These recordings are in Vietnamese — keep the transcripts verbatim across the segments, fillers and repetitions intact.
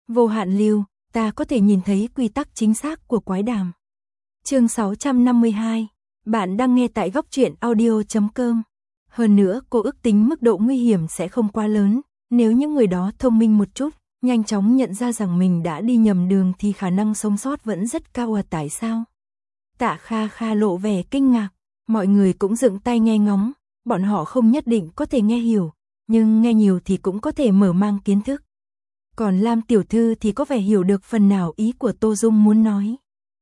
Vô hạn lưu, ta có thể nhìn thấy quy tắc chính xác của quái đàm. Chương sáu trăm năm mươi hai, bạn đang nghe tại góc truyện audio chấm com. Hơn nữa, cô ước tính mức độ nguy hiểm sẽ không quá lớn, nếu những người đó thông minh một chút, nhanh chóng nhận ra rằng mình đã đi nhầm đường thì khả năng sống sót vẫn rất cao à. Tại sao? Tạ Kha Kha lộ vẻ kinh ngạc, mọi người cũng dựng tay nghe ngóng, bọn họ không nhất định có thể nghe hiểu, nhưng nghe nhiều thì cũng có thể mở mang kiến thức. Còn Lam tiểu thư thì có vẻ hiểu được phần nào ý của Tô Dung muốn nói.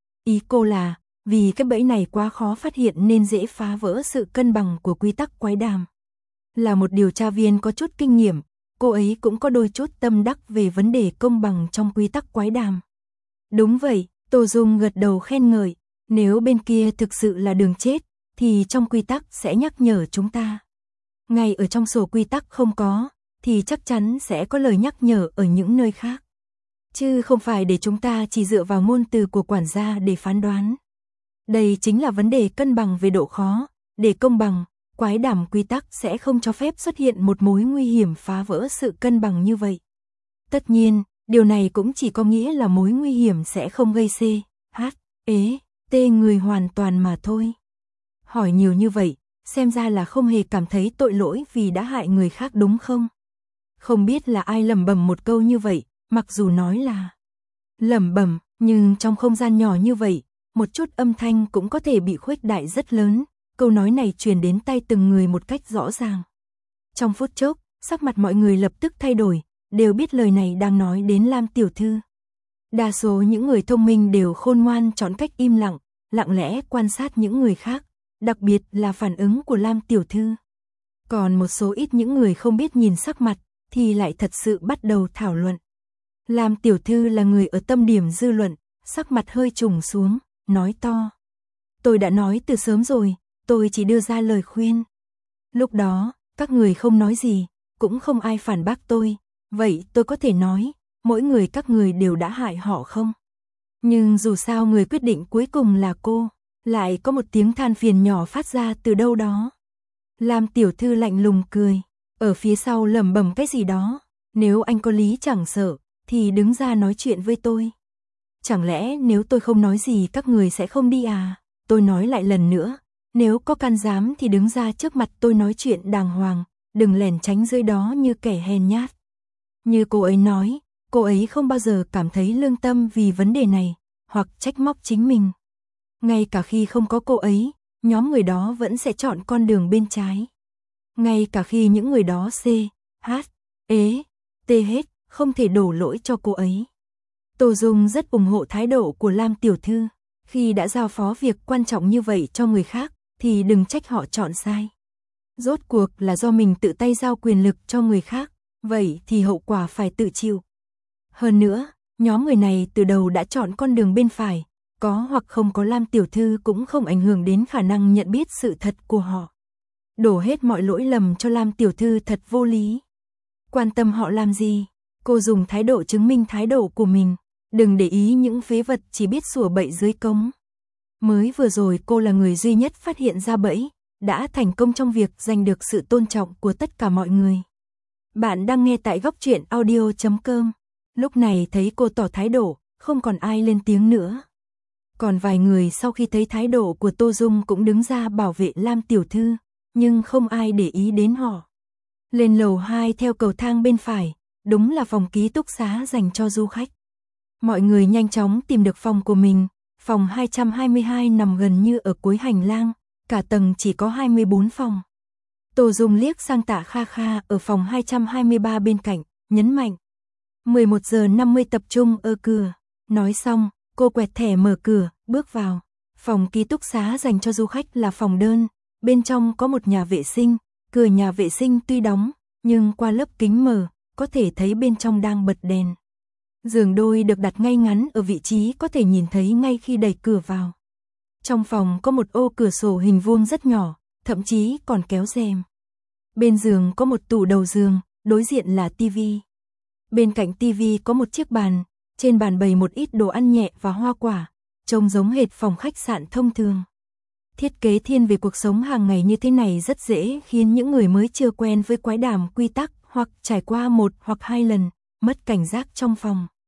Ý cô là, vì cái bẫy này quá khó phát hiện nên dễ phá vỡ sự cân bằng của quy tắc quái đàm. Là một điều tra viên có chút kinh nghiệm, cô ấy cũng có đôi chút tâm đắc về vấn đề công bằng trong quy tắc quái đàm. Đúng vậy, Tô Dung gật đầu khen ngợi, nếu bên kia thực sự là đường chết, thì trong quy tắc sẽ nhắc nhở chúng ta. Ngay ở trong sổ quy tắc không có, thì chắc chắn sẽ có lời nhắc nhở ở những nơi khác. Chứ không phải để chúng ta chỉ dựa vào ngôn từ của quản gia để phán đoán. Đây chính là vấn đề cân bằng về độ khó, để công bằng, quái đàm quy tắc sẽ không cho phép xuất hiện một mối nguy hiểm phá vỡ sự cân bằng như vậy. Tất nhiên, điều này cũng chỉ có nghĩa là mối nguy hiểm sẽ không gây C, H, ế, T người hoàn toàn mà thôi. Hỏi nhiều như vậy, xem ra là không hề cảm thấy tội lỗi vì đã hại người khác đúng không? Không biết là ai lẩm bẩm một câu như vậy, mặc dù nói là lẩm bẩm, nhưng trong không gian nhỏ như vậy, một chút âm thanh cũng có thể bị khuếch đại rất lớn, câu nói này truyền đến tai từng người một cách rõ ràng. Trong phút chốc, sắc mặt mọi người lập tức thay đổi, đều biết lời này đang nói đến Lam tiểu thư. Đa số những người thông minh đều khôn ngoan chọn cách im lặng, lặng lẽ quan sát những người khác, đặc biệt là phản ứng của Lam tiểu thư. Còn một số ít những người không biết nhìn sắc mặt, thì lại thật sự bắt đầu thảo luận. Lam tiểu thư là người ở tâm điểm dư luận, sắc mặt hơi trùng xuống, nói to. Tôi đã nói từ sớm rồi, tôi chỉ đưa ra lời khuyên. Lúc đó, các người không nói gì, cũng không ai phản bác tôi, vậy tôi có thể nói, mỗi người các người đều đã hại họ không? Nhưng dù sao người quyết định cuối cùng là cô, lại có một tiếng than phiền nhỏ phát ra từ đâu đó. Lam tiểu thư lạnh lùng cười, ở phía sau lẩm bẩm cái gì đó, nếu anh có lý chẳng sợ, thì đứng ra nói chuyện với tôi. Chẳng lẽ nếu tôi không nói gì các người sẽ không đi à? Tôi nói lại lần nữa, nếu có can dám thì đứng ra trước mặt tôi nói chuyện đàng hoàng, đừng lẻn tránh dưới đó như kẻ hèn nhát. Như cô ấy nói, cô ấy không bao giờ cảm thấy lương tâm vì vấn đề này, hoặc trách móc chính mình. Ngay cả khi không có cô ấy, nhóm người đó vẫn sẽ chọn con đường bên trái. Ngay cả khi những người đó C, H, ế, T hết, không thể đổ lỗi cho cô ấy. Tô Dung rất ủng hộ thái độ của Lam tiểu thư, khi đã giao phó việc quan trọng như vậy cho người khác, thì đừng trách họ chọn sai. Rốt cuộc là do mình tự tay giao quyền lực cho người khác, vậy thì hậu quả phải tự chịu. Hơn nữa, nhóm người này từ đầu đã chọn con đường bên phải, có hoặc không có Lam tiểu thư cũng không ảnh hưởng đến khả năng nhận biết sự thật của họ. Đổ hết mọi lỗi lầm cho Lam tiểu thư thật vô lý. Quan tâm họ làm gì? Cô dùng thái độ chứng minh thái độ của mình, đừng để ý những phế vật chỉ biết sủa bậy dưới cống. Mới vừa rồi cô là người duy nhất phát hiện ra bẫy, đã thành công trong việc giành được sự tôn trọng của tất cả mọi người. Bạn đang nghe tại góc truyện audio chấm com. Lúc này thấy cô tỏ thái độ, không còn ai lên tiếng nữa. Còn vài người sau khi thấy thái độ của Tô Dung cũng đứng ra bảo vệ Lam tiểu thư, nhưng không ai để ý đến họ. Lên lầu hai theo cầu thang bên phải, đúng là phòng ký túc xá dành cho du khách. Mọi người nhanh chóng tìm được phòng của mình, phòng hai trăm hai mươi hai nằm gần như ở cuối hành lang, cả tầng chỉ có hai mươi bốn phòng. Tô Dung liếc sang Tạ Kha Kha ở phòng hai trăm hai mươi ba bên cạnh, nhấn mạnh. mười một giờ năm mươi tập trung ở cửa. Nói xong, cô quẹt thẻ mở cửa, bước vào. Phòng ký túc xá dành cho du khách là phòng đơn, bên trong có một nhà vệ sinh, cửa nhà vệ sinh tuy đóng, nhưng qua lớp kính mờ, có thể thấy bên trong đang bật đèn. Giường đôi được đặt ngay ngắn ở vị trí có thể nhìn thấy ngay khi đẩy cửa vào. Trong phòng có một ô cửa sổ hình vuông rất nhỏ, thậm chí còn kéo rèm. Bên giường có một tủ đầu giường, đối diện là tivi. Bên cạnh tivi có một chiếc bàn, trên bàn bày một ít đồ ăn nhẹ và hoa quả, trông giống hệt phòng khách sạn thông thường. Thiết kế thiên về cuộc sống hàng ngày như thế này rất dễ khiến những người mới chưa quen với quái đàm quy tắc hoặc trải qua một hoặc hai lần, mất cảnh giác trong phòng.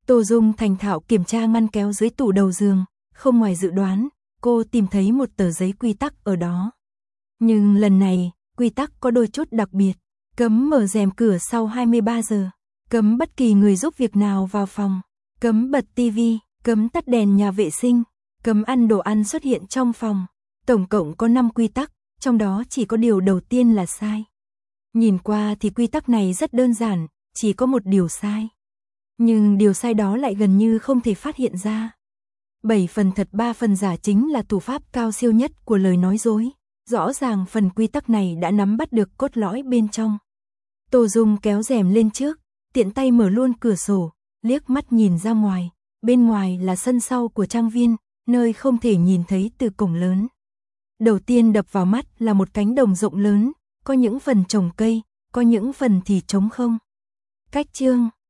Tô Dung thành thạo kiểm tra ngăn kéo dưới tủ đầu giường, không ngoài dự đoán, cô tìm thấy một tờ giấy quy tắc ở đó. Nhưng lần này, quy tắc có đôi chút đặc biệt, cấm mở rèm cửa sau hai mươi ba giờ, cấm bất kỳ người giúp việc nào vào phòng, cấm bật tivi, cấm tắt đèn nhà vệ sinh, cấm ăn đồ ăn xuất hiện trong phòng. Tổng cộng có năm quy tắc, trong đó chỉ có điều đầu tiên là sai. Nhìn qua thì quy tắc này rất đơn giản, chỉ có một điều sai. Nhưng điều sai đó lại gần như không thể phát hiện ra. Bảy phần thật ba phần giả chính là thủ pháp cao siêu nhất của lời nói dối. Rõ ràng phần quy tắc này đã nắm bắt được cốt lõi bên trong. Tô Dung kéo rèm lên trước, tiện tay mở luôn cửa sổ, liếc mắt nhìn ra ngoài. Bên ngoài là sân sau của trang viên, nơi không thể nhìn thấy từ cổng lớn. Đầu tiên đập vào mắt là một cánh đồng rộng lớn, có những phần trồng cây, có những phần thì trống không. Cách chương